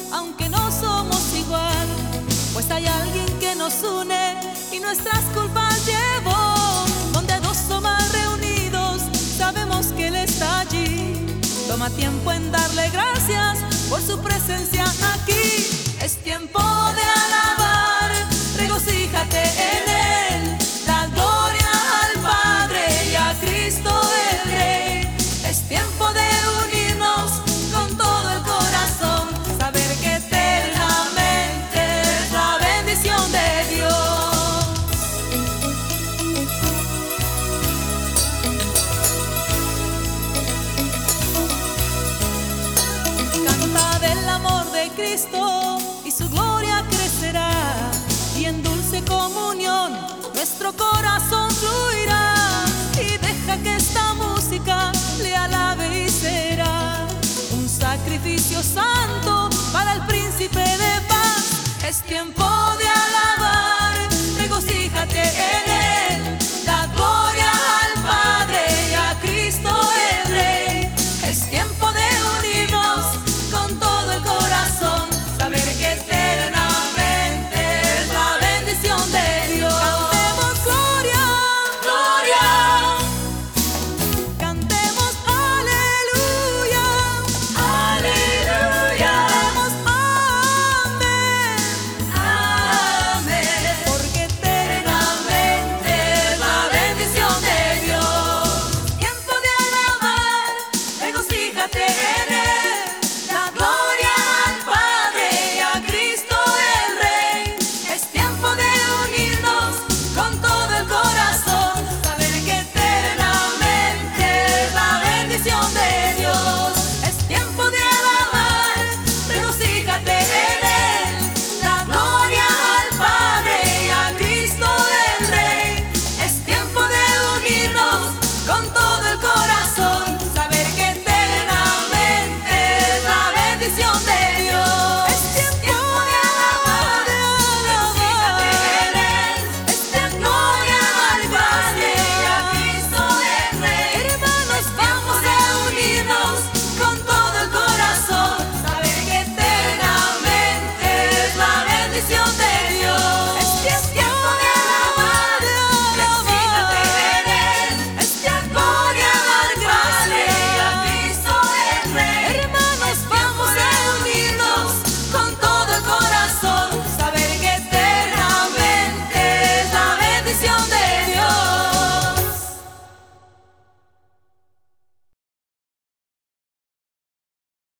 aunque no somos igual, pues hay alguien que nos une y nuestras culpas llevó. Donde dos o más reunidos, sabemos que Él está allí. Toma tiempo en darle gracias por su presencia aquí. Es tiempo de alabar, regocíjate en Él. Da gloria al Padre y a Cristo el Rey. Es tiempo de unirnos con todo el corazón, saber que eternamente es la bendición de Dios. Canta del amor de Cristo y su gloria crecerá, y en dulce comunión nuestro corazón fluirá. Y deja que esta música le alabe y será un sacrificio santo para el príncipe de paz. Es tiempo de alabar.